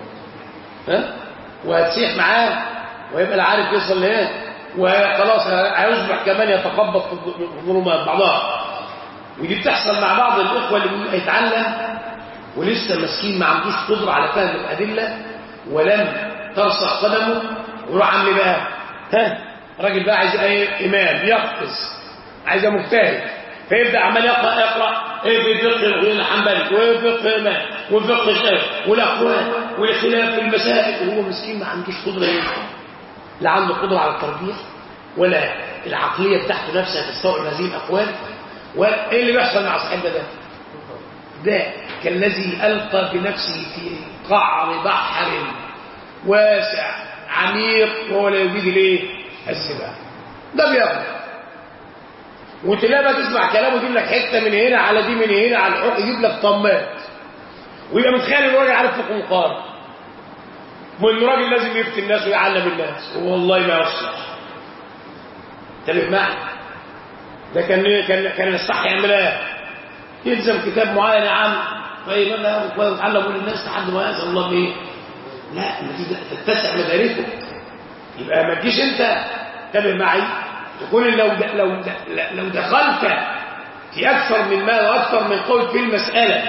وهتسيح معاه ويبقى لا عارف يصل لهنا، وخلاص هيصبح كمان يتخبط في الظلمات بعضها. ودي بتحصل مع بعض الأخوة اللي يتعلم ولسه مسكين ما عندوش قدرة على فهم الأدلة ولم ترسخ قدمه، ويروح عامل بقى راجل بقى عايز ايه؟ إمام يقفز، عايز مجتهد، فيبدأ عمال يقرأ ايه في فقه الحنبلي وفقه مالك وفقه الشافعي والاقوال والخلاف في المسائل، وهو مسكين ما عندوش قدره يفهم، لا عنده قدره على التربيه ولا العقليه بتاعته نفسها تستوعب هذه الاقوال. وايه اللي بيحصل مع صاحبنا ده كالذي القى بنفسه في قعر بحر واسع عميق وهو لا يجيد ليه السباحه. ده بيغلط، وتلاقي بقى تسمع كلامه يجيب لك حته من هنا على دي من هنا على الحق، يجيب لك طمات ويبقى متخيل ان الراجل عارف فقه مقارن، وان الراجل لازم يفتي الناس ويعلم الناس، والله ما يصلح. انتبه معي، ده كان الصح يعملها، يلزم كتاب معين يا عم طيب انا ويتعلموا للناس لحد ما يسال الله بايه لا، تتسع مداركه. يبقى ما تجيش انت تابع معي تقول لو دخلت في اكثر من ما واكثر من قول في المساله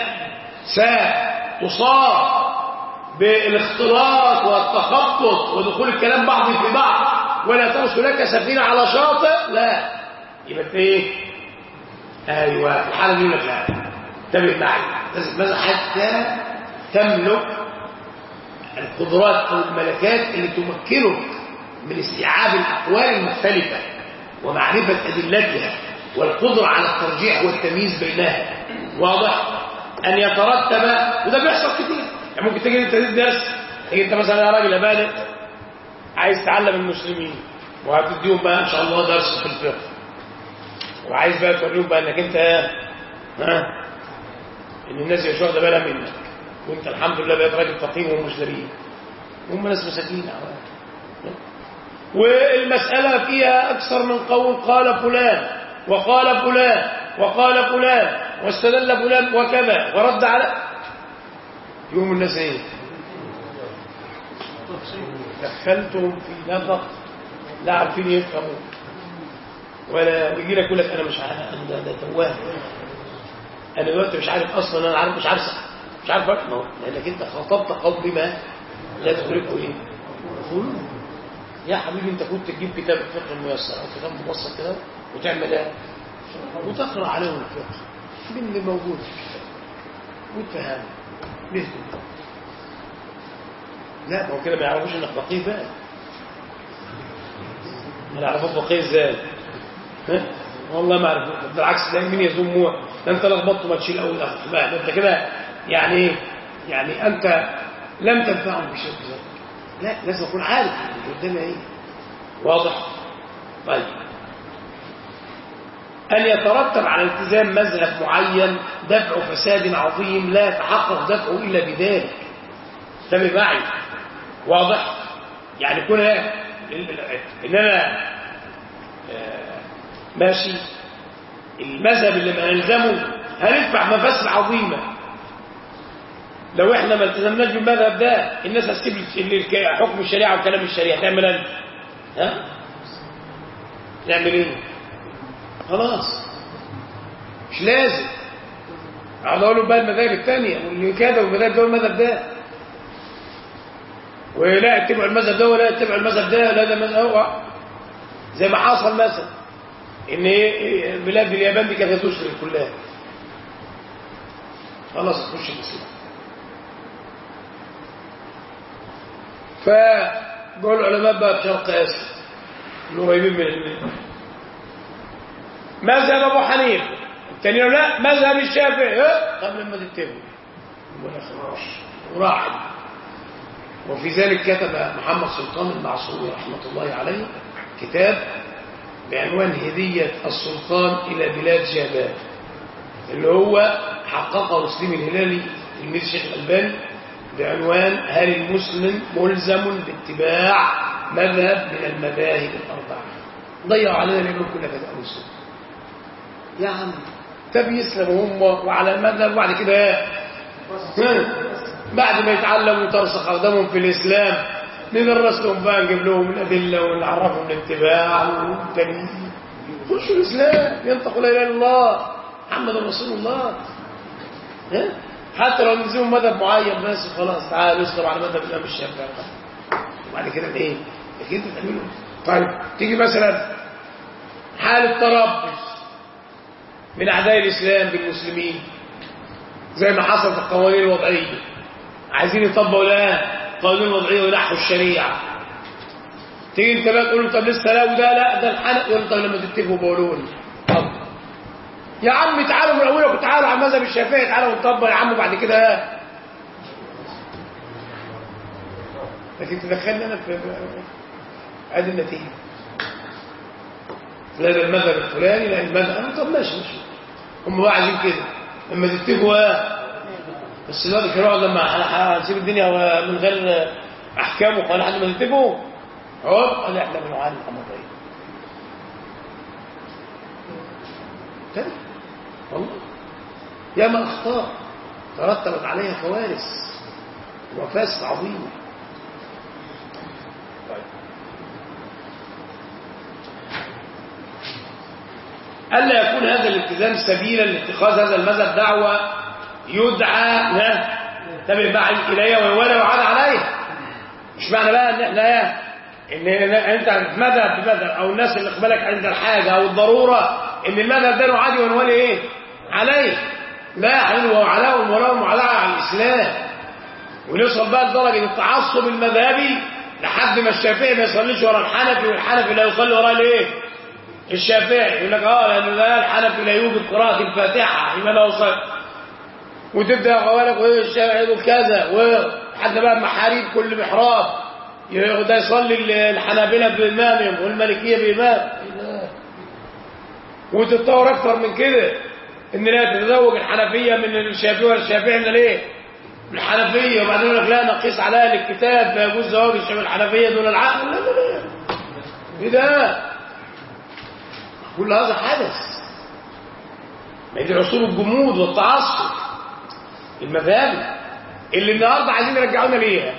ستصاب بالاختلاط والتخبط ودخول الكلام بعض في بعض ولا ترسل لك سفينه على شاطئ، لا. يبقى ايه؟ ايوه، في الحاله دي لا، تابع معي لازم حتى تملك القدرات او الملكات اللي تمكنك من استيعاب الاقوال المختلفه ومعرفه ادلتها والقدره على الترجيح والتمييز بينها. واضح؟ ان يترتب، وده بيحصل كتير. يعني ممكن تيجي انت تدي درس، تيجي انت مثلا يا راجل يا بالغ عايز تعلم المسلمين وهتديهم بقى ان شاء الله درس في الفقه، وعايز بقى توريهم بقى انك انت ان الناس مش واخده بالها منك، وانت الحمد لله بقيت راجل فقيه ومجدرين، هم ناس مساكين والمساله فيها اكثر من قول، قال فلان وقال فلان وقال فلان واستدل فلان وكذا ورد على يوم الناس ايه؟ دخلتهم في نفق لا عارفين يفهموا، ولا يجي لك يقول لك انا مش عارف، ده تواه، انا دلوقتي مش عارف اصلا، انا عارف مش عارف افهم، لانك انت خاطبت قوم بما لا تدركه ايه. يا حبيبي انت كنت تجيب كتاب الفقه الميسر او كتاب مبسط كده وتعمل ايه؟ وتقرا عليهم الفقه من اللي موجود في الكتاب وتفهم ليه؟ لا، ما هو كده ما يعرفوش انك فقيه بقى. ما يعرفوك فقيه ازاي؟ والله ما اعرف، بالعكس، ده مين يزموه؟ ده انت لخبطت ما تشيل اول اخر بقى، انت كده يعني ايه؟ يعني انت لم تنفعهم بشيء ذلك. لا، لازم اكون عارف اللي قدامي ايه. واضح؟ طيب، ان يترتب على التزام مذهب معين دفع فساد عظيم لا يتحقق دفعه الا بذلك. انتبه معي. واضح؟ يعني كون ان انا ماشي المذهب اللي ما نلزمه هندفع مفاسد عظيمه. لو احنا ما التزمناش بالمذهب ده الناس هتسيب حكم الشريعه وكلام الشريعه، تعمل انت نعمل ايه؟ خلاص مش لازم اقعد اقول له بقى المذاهب الثانيه واللي كده والمذاهب ده والمذهب ده، ولا اتبعوا المذهب ده ولا اتبعوا المذهب ده، لا ده مذهب زي ما حصل مثلا ان بلاد اليابان دي كانت تشرك كلها، خلاص تخش الاسلام. فقال العلماء بقى في شرق اسيا القريبين من المدينه مذهب ابو حنيفه، الثانيين لا مذهب الشافعي، قبل ما تتبعوا ولا خلاص وراحل. وفي ذلك كتب محمد سلطان المعصومي رحمه الله عليه كتاب بعنوان هدية السلطان إلى بلاد جابان، اللي هو حققه مسلم الهلالي تلميذ الشيخ الألباني بعنوان هل المسلم ملزم باتباع مذهب من المذاهب الأربعة؟ ضيعوا علينا لأنهم كنا كذا مسلم يا عم، تبي يسلموا هم وعلى المذهب، وبعد كده بعد ما يتعلموا وترسخ أقدامهم في الإسلام ندرس لهم بقى، نجيب لهم الأدلة ونعرفهم الاتباع والتمييز، خشوا الإسلام، ينطقوا لا إله إلا الله محمد رسول الله. حتى لو نلزمهم مذهب معين بس خلاص، تعالوا اسلموا على مذهب الإمام الشافعي، وبعد كده إيه؟ أكيد بتعملوا. طيب تيجي مثلا حال التربص من أعداء الإسلام بالمسلمين زي ما حصل في القوانين الوضعية، عايزين يطبقوا لها قوانين وضعيه وينحوا الشريعه، تيجي انت بقى تقول له طب لسه لا وده لا، ده الحنق، يقول طب لما تتفقوا بقولوا لي طب يا عم تعالوا من اولكم، تعالوا على المذهب الشافعي، تعالوا نطبق يا عم، وبعد كده لكن تدخلنا انا في ادي النتيجه لا ده المذهب الفلاني لا المذهب، طب ماشي هم بقى عايزين كده لما تتفقوا بس دلوقتي كده لما هنسيب الدنيا من غير احكام وقال لحد ما تتفقوا قال احنا بنعاني الامرين تاني. والله ياما اخطاء ترتبت عليها كوارث ومفاسد عظيمه ألا يكون هذا الالتزام سبيلا لاتخاذ هذا المذهب دعوة يدعى تبع معي إليه ولا يعاد عليه. مش معنى بقى ان احنا ان انت مذهب بمذهب او الناس اللي اقبلك عند الحاجة او الضرورة ان المذهب ده نعادي ونولي ايه عليه. لا يا حبيبي، هو علاهم ولهم على الاسلام. ونوصل بقى لدرجة التعصب المذهبي لحد ما الشافعي ما يصليش ورا الحنفي والحنفي لا يصلي وراه الايه الشافعي. يقول لك لان ده الحنفي لا يوجد قراءة الفاتحة يبقى لا يصلي، وتبدا قوالك والشافعي يقول كذا، وحد بقى محاريب كل محراب ده يصلي الحنابلة بإمامهم والمالكية بإمام. وتتطور أكثر من كده إن لا تتزوج الحنفية من الشافعي والشافعي من الايه الحنفية، وبعدين يقول لك لا نقيس على أهل الكتاب ما يجوز زواج الشافعي الحنفية دون العقل. لا لا لا، إيه ده؟ كل هذا حدث. ما دي عصور الجمود والتعصب المذاهبي اللي النهارده عايزين يرجعونا ليها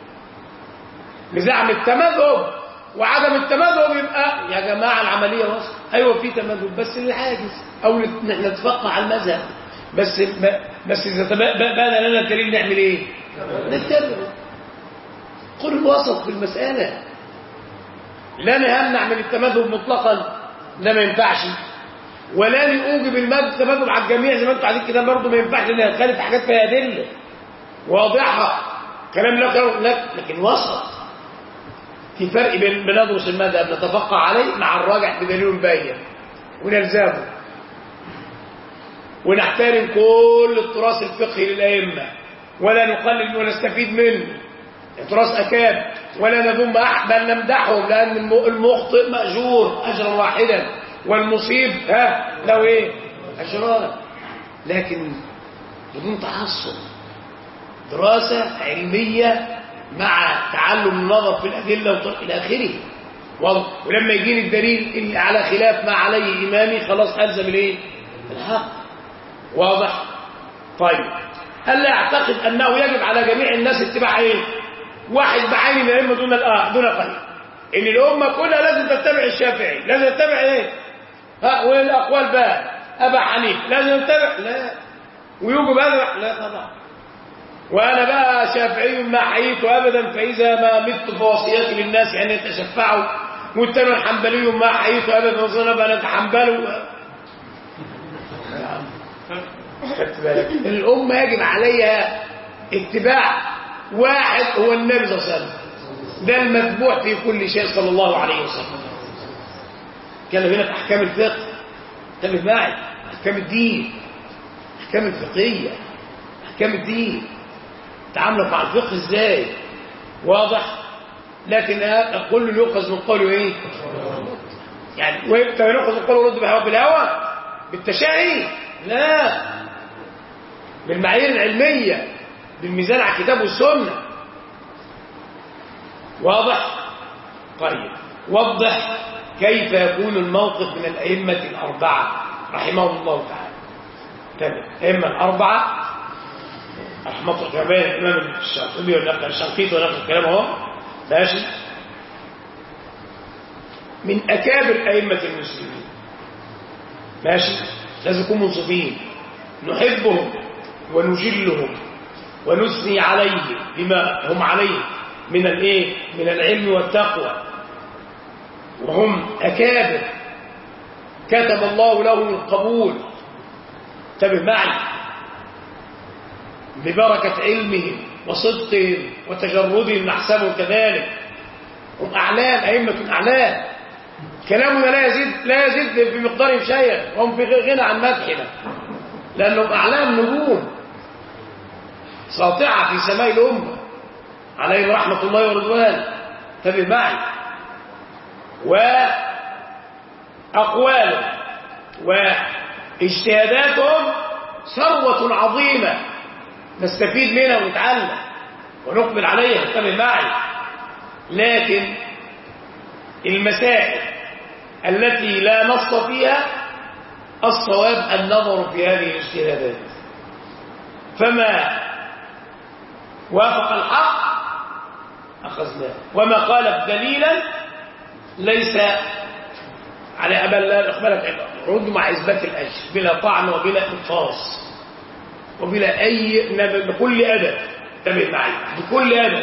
بزعم التمذهب وعدم التمذهب. يبقى يا جماعه العمليه وصل، ايوه في تمذهب بس للعاجز، او احنا نتفقه على المذهب بس اذا بان لنا الدليل نعمل ايه؟ نتبع. قل الوسط في المساله، لا نمنع من التمذهب مطلقا، ده ما ينفعش، ولا نوجب التمذهب على الجميع زي ما انتم عايزين كده برضه ما ينفعش، لان هتخالف حاجات فيها ادله واضحه كلام لك، لكن وسط. في فرق بين بندرس المذهب نتفقه عليه مع الراجح بدليل مبين ونلزمه، ونحترم كل التراث الفقهي للائمه ولا نقلل ونستفيد منه تراث اكاد، ولا نذم احد بل نمدحهم، لان المخطئ ماجور اجرا واحدا والمصيب له ايه اجران، لكن بدون تعصب. دراسه علميه مع تعلم النظر في الادله وطرق الى اخره. ولما يجيني الدليل اللي على خلاف ما عليه امامي خلاص الزم الايه الحق. واضح؟ طيب، الا يعتقد انه يجب على جميع الناس اتباع ايه واحد بعين الائمه دون قليل، ان الامه كلها لازم تتبع الشافعي، لازم تتبع ايه والاقوال بقى ابا حنيفه لازم تتبع، لا ويوجب هذا، لا طبعا. وانا بقى شافعي ما حييت ابدا، فاذا ما مت فوصيتي للناس ان يتشفعوا، والتاني حنبلي ما حييت ابدا وصلنا بقى نتحنبلوا. خدت بالك؟ الامه يجب عليها اتباع واحد هو النبي صلى الله عليه وسلم، ده المتبوع في كل شيء صلى الله عليه وسلم. كان هنا في احكام الفقه، انتبه معي، احكام الدين، احكام الفقهيه، احكام الدين، تعاملوا مع الفقه ازاي. واضح؟ لكن كل يؤخذ من قوله ايه يعني، وانت يؤخذ من قوله رد بحواب الهوى بالتشاهي، لا، بالمعايير العلميه، بالميزان على الكتاب والسنه. واضح؟ طيب، وضح كيف يكون الموقف من الائمه الاربعه رحمهم الله تعالى. تمام، الائمه الاربعه رحمه الله تعالى، الامام الشافعي والشنقيطي ونقل كلامه ماشي، من اكابر ائمه المسلمين، ماشي، لازم يكونوا منصفين، نحبهم ونجلهم ونثني عليهم بما هم عليه من الايه من العلم والتقوى، وهم اكابر كتب الله لهم القبول. انتبه معي، ببركه علمهم وصدقهم وتجردهم نحسبهم كذلك. هم اعلام، ائمه اعلام، كلامنا لا يزيد في مقدارهم شيئا، وهم في غنى عن مدحنا، لانهم اعلام نجوم ساطعه في سماء الامه عليهم رحمه الله ورضوانه. انتبه معي، واقوالهم واجتهاداتهم ثروه عظيمه نستفيد منها ونتعلم ونقبل عليها. انتبه معي، لكن المسائل التي لا نص فيها الصواب النظر في هذه الاجتهادات، فما وافق الحق أخذناه، وما خالف دليلا ليس على إقبالك رد مع إثبات الأجر بلا طعن وبلا إنفاص وبلا أي بكل أدب. انتبه معي، بكل أدب.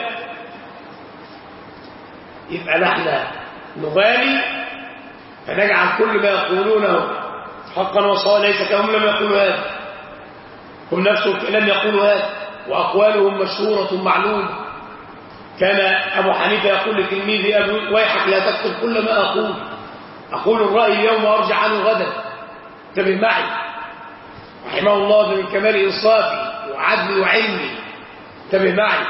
يبقى نحن نغالي فنجعل كل ما يقولونه حقا وصوابا، ليس كهم لم يقولوا هذا، هم نفسهم لم يقولوا هذا، وأقوالهم مشهورة معلومة. كان أبو حنيفة يقول لتلميذه ويحك لا تكتب كل ما أقول الرأي اليوم وأرجع عنه غدا. انتبه معي، رحمه الله من كمال إنصافي وعدل وعلمي. انتبه معي.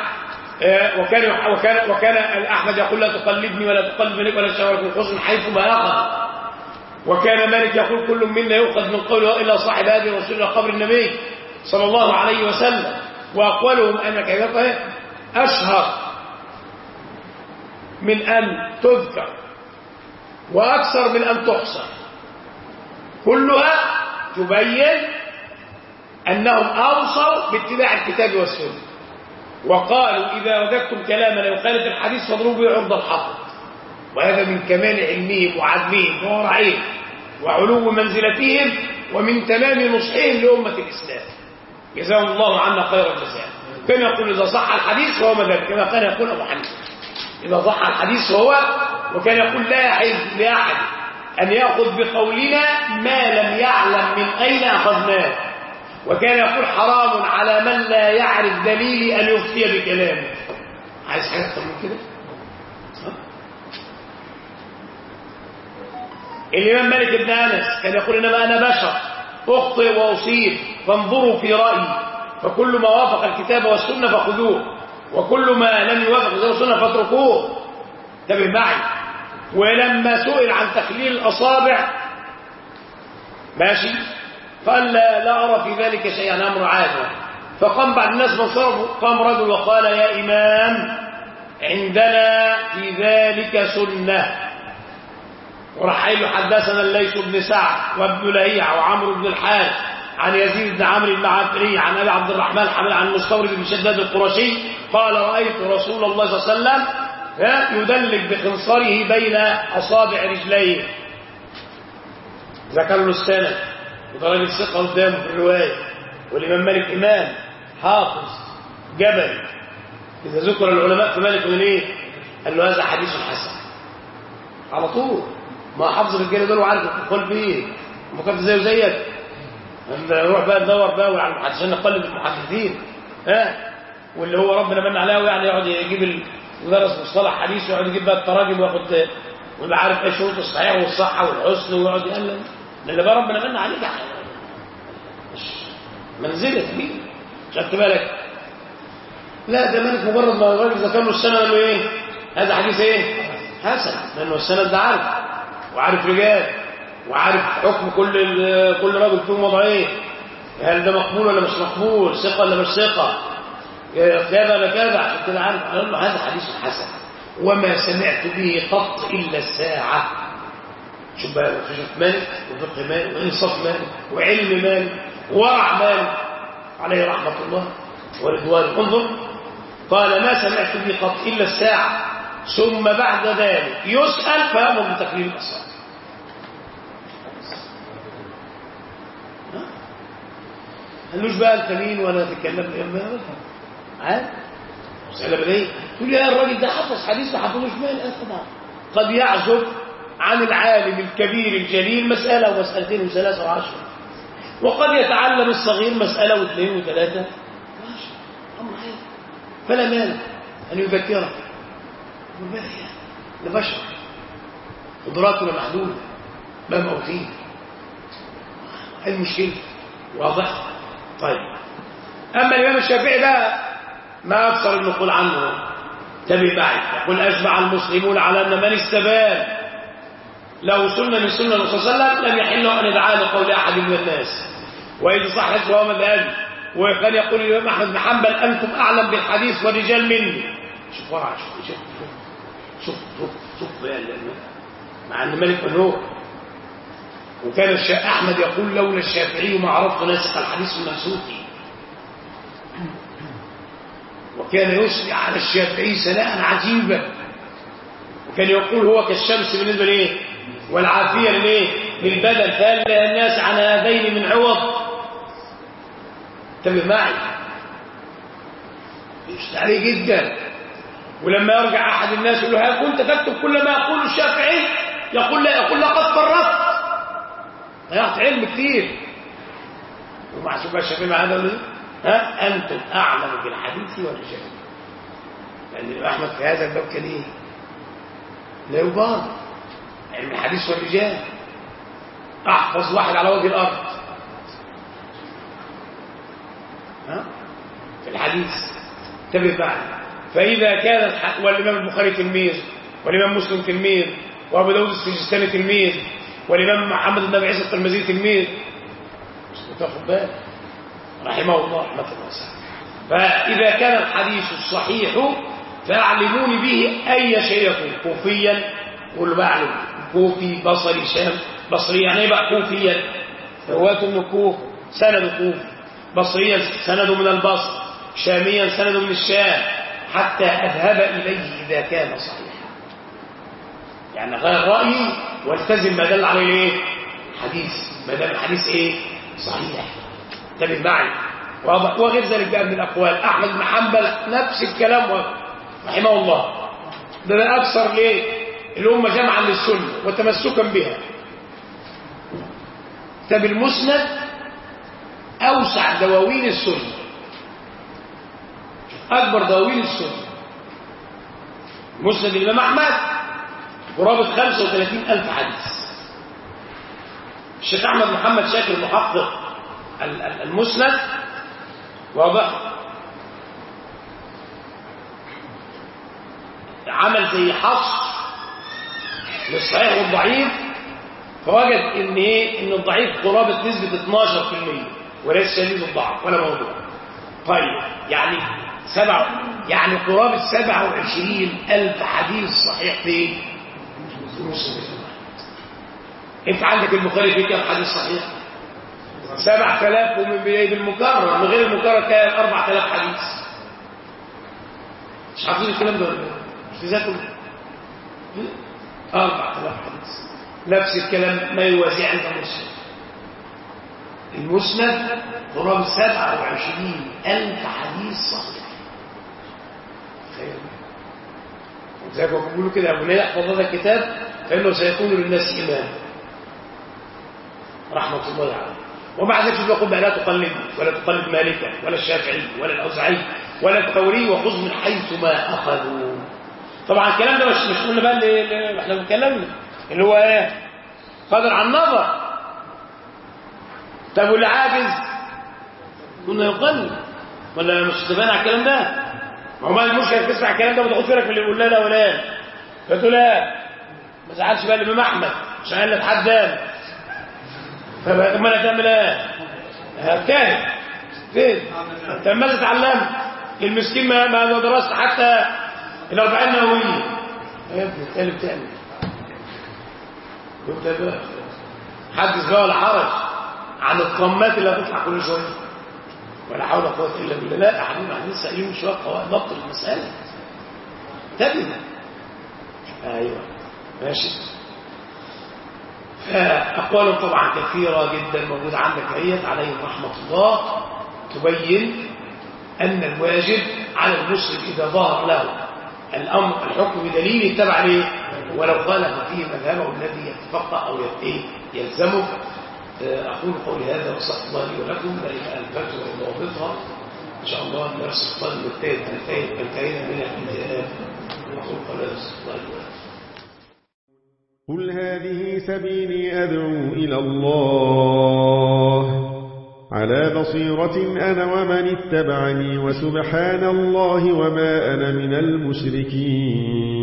وكان أحمد يقول لا تقلدني ولا تقلد ملك ولا تشاورك الحسن حيث ما أخذ. وكان مالك يقول كل منا يؤخذ من قوله إلا صاحب هذه الرسول إلى قبر النبي صلى الله عليه وسلم. وأقوالهم أنك أشهر من أن تذكر وأكثر من أن تحصى، كلها تبين أنهم أوصوا باتباع الكتاب والسنة. وقالوا إذا وجدتم كلاما يخالف الحديث فاضربوا به عرض الحائط. وهذا من كمال علمهم وعدلهم وورعهم وعلو منزلتهم ومن تمام نصحهم لأمة الإسلام، جزاهم الله عنا خير الجزاء. كان يقول إذا صح الحديث فهو مذهب، كما كان يقول أبو حنيفة إذا صح الحديث فهو. وكان يقول لا يحل لأحد أن يأخذ بقولنا ما لم يعلم من أين أخذناه. وكان يقول حرام على من لا يعرف دليلي أن يفتي بكلامه. عايز حاجة أكتر من كده؟ الإمام مالك بن أنس كان يقول إنما أنا بشر أخطئ وأصيب فانظروا في رأيي، فكل ما وافق الكتاب والسنة فخذوه وكل ما لم يوافق الكتاب والسنة فاتركوه. انتبه معي. ولما سئل عن تخليل الأصابع ماشي قال لا أرى في ذلك شيئا، أمر عادي. فقام بعد الناس من صرفوا، قام رجل وقال يا إمام عندنا في ذلك سنة. وراح قايل له حدثنا الليث بن سعد وابن لهيعة وعمرو بن الحارث عن يزيد بن عمرو المعافري عن ابي عبد الرحمن حمل عن المستورد بن شداد القرشي قال رايت رسول الله صلى الله عليه وسلم يدلك بخنصره بين اصابع رجليه. ذكر له السند وده راجل ثقه قدامه في الروايه، والامام مالك امام حافظ جبل. اذا ذكر العلماء في مالك من ايه؟ قال له هذا حديث حسن على طول. ما حافظ الرجاله دول وعارف القول بايه، ما كنت زيه وزيك نروح بقى ندور بقى على المحدثين نقلب المحدثين واللي هو ربنا من عليه يعني يقعد يجيب درس مصطلح حديث ويقعد يجيب بقى التراجم وياخد ويبقى عارف ايه شروط الصحيح والصحه والحسن ويقعد يقلل. اللي بقى ربنا من عليه منزله كبيره. خدت بالك؟ لا ده مالك مجرد ما الراجل ذكر له السنه قال له ايه؟ هذا حديث ايه؟ حسن، لانه السند ده عارف وعارف رجال وعارف حكم كل راجل فيهم وضع ايه، هل ده مقبول ولا مش مقبول، ثقه ولا مش ثقه، كذا ولا كذا، عشان كده عارف. قال له هذا حديث حسن وما سمعت به قط الا الساعه. شوف بقى فقه مالك وفقه مالك وانصاف مالك وعلم مالك وورع مالك عليه رحمه الله ورضوانه. انظر قال ما سمعت به قط الا الساعه ثم بعد ذلك يسأل فيأمر بتقليل الأصابع. قالوش بقى انت مين ولا تتكلم اما عاد مسألة بداية تقول يا الراجل ده حفظ حديث ما حفظوش مال. طبعا قد يعزف عن العالم الكبير الجليل مسألة ومسألتين وثلاثة وعشرة، وقد يتعلم الصغير مسألة واثنين وثلاثة وعشرة. أمر عادي فلا مانع أن يذكره لبشر قدراتنا محدودة مهما أوتيه. المشكلة واضح. طيب أما الإمام الشافعي بقى ما أكثر النقول عنه. تبي معي يقول أجمع المسلمون على أن من استبان له سنة من سنة الرسول صلى الله عليه وسلم لم يحل أن يدعى لقول أحد من الناس وإذا صح فهو مذهبي. وكان يقول الإمام أحمد بن حنبل أنتم أعلم بالحديث والرجال مني. شوف ورع شوف مع أن مالك منهور. وكان أحمد يقول لولا الشافعي ما عرفت ناسخ الحديث المنسوخي. وكان يثني على الشافعي ثناء عجيبا، وكان يقول هو كالشمس بالنسبة لإيه؟ والعافية للبدن، فهل الناس عن هذين من عوض؟ انتبه معي، يشتغل عليه جدا. ولما يرجع أحد الناس يقول له هل كنت تكتب كل ما يقول الشافعي؟ يقول لا، يقول لقد فرطت، ضيعت علم كثير. ومع شبه الشافعي مع هذا ها أنتم أعلم بالحديث والرجال، لأن الإمام أحمد في هذا الباب كان إيه؟ لا يبان، علم الحديث والرجال أحفظ واحد على وجه الأرض ها في الحديث. انتبه بعد، فإذا كان والإمام البخاري تلميذ، والإمام مسلم تلميذ، وأبو داود السجستاني تلميذ، والإمام محمد بن أبي عيسى الترمذي تلميذ، مش متاخد بالك رحمه الله رحمة واسعة. فإذا كان الحديث الصحيح فأعلموني به أي شيء يكون، كوفيا قولوا بعلم، كوفي بصري شام، بصري يعني ايه بقى كوفيا؟ رواة من الكوفة سند كوفي، بصريا سند من البصر، شاميا سند من الشام، حتى أذهب إليه إذا كان صحيحا. يعني غير رأيي والتزم ما دل عليه ايه؟ حديث، ما دام الحديث ايه؟ صحيح. انتبه معي. وغير ذلك بقى من الأقوال، أحمد بن حنبل نفس الكلام رحمه الله، ده أكثر ليه؟ الأمة جمعا للسنة وتمسكا بها. كتاب المسند أوسع دواوين السنة، أكبر دواوين السنة. مسند الإمام أحمد قرابة 35,000 حديث. الشيخ أحمد محمد شاكر محقق المسند واضح عمل زي حصر للصحيح والضعيف، فوجد ان الضعيف قرابة نسبة 12% وليس شديد الضعف ولا موضوع. طيب يعني قرابة 27,000 حديث صحيح في مسلم. انت عندك البخاري فيه كم حديث صحيح؟ 7,000، ومن بداية المكرر من غير المكرر كان 4,000 حديث. مش حافظين الكلام ده ولا مش تذاكروا؟ 4,000 حديث. نفس الكلام ما يوازي عند مسلم. المسند قرابة 27,000 حديث صحيح. تخيل. وزي ما بيقولوا كده يا بني احفظ هذا الكتاب فإنه سيكون للناس إمام رحمة الله عليه. ومع ذلك يقول بقى لا تقلد ولا تقلد مالكا ولا الشافعي ولا الأوزاعي ولا الثوري، وخذ من حيث ما أخذوا. طبعا الكلام ده مش قلنا بقى اللي احنا بنتكلمنا اللي هو ايه؟ قادر على النظر. طب واللي عاجز قلنا يقلد ولا مش تبان على الكلام ده؟ ما هو ما المشكله تسمع الكلام ده وتاخد فيك اللي يقول لا ولا فتقول لا ما زعلش بقى الامام احمد مش قال لك حد قال. طب امال هتعمل ايه؟ هتكلم فين؟ انت لما تتعلم المسكين ما درست حتى الأربعين النووية يا ابني الكلام تعمل يبدأ بقى حدث بقى ولا حرج عن الطمات اللي هتطلع كل شوية ولا حول ولا قوة إلا بالله. لا يا حبيبي احنا لسه قايلين شوية قواعد ضبط المسألة تبدأ. ايوه ماشي. فأقوال طبعا كثيرة جدا موجودة عندك اهيت عليهم رحمة الله تبين أن الواجب على المسلم إذا ظهر له الأمر الحكم بدليل اتبع عليه ولو خالف فيه مذهبه الذي يتفقه أو يلزمه. أقول قولي هذا وصف الله لي ولكم لأن الفتوى وضوابطها إن شاء الله درس الطالب الثالث انتهينا من الانتهاء. أقول قولي هذا وصف الله لي ولكم. قل هذه سبيلي أدعو إلى الله على بصيرة أنا ومن اتبعني وسبحان الله وما أنا من المشركين.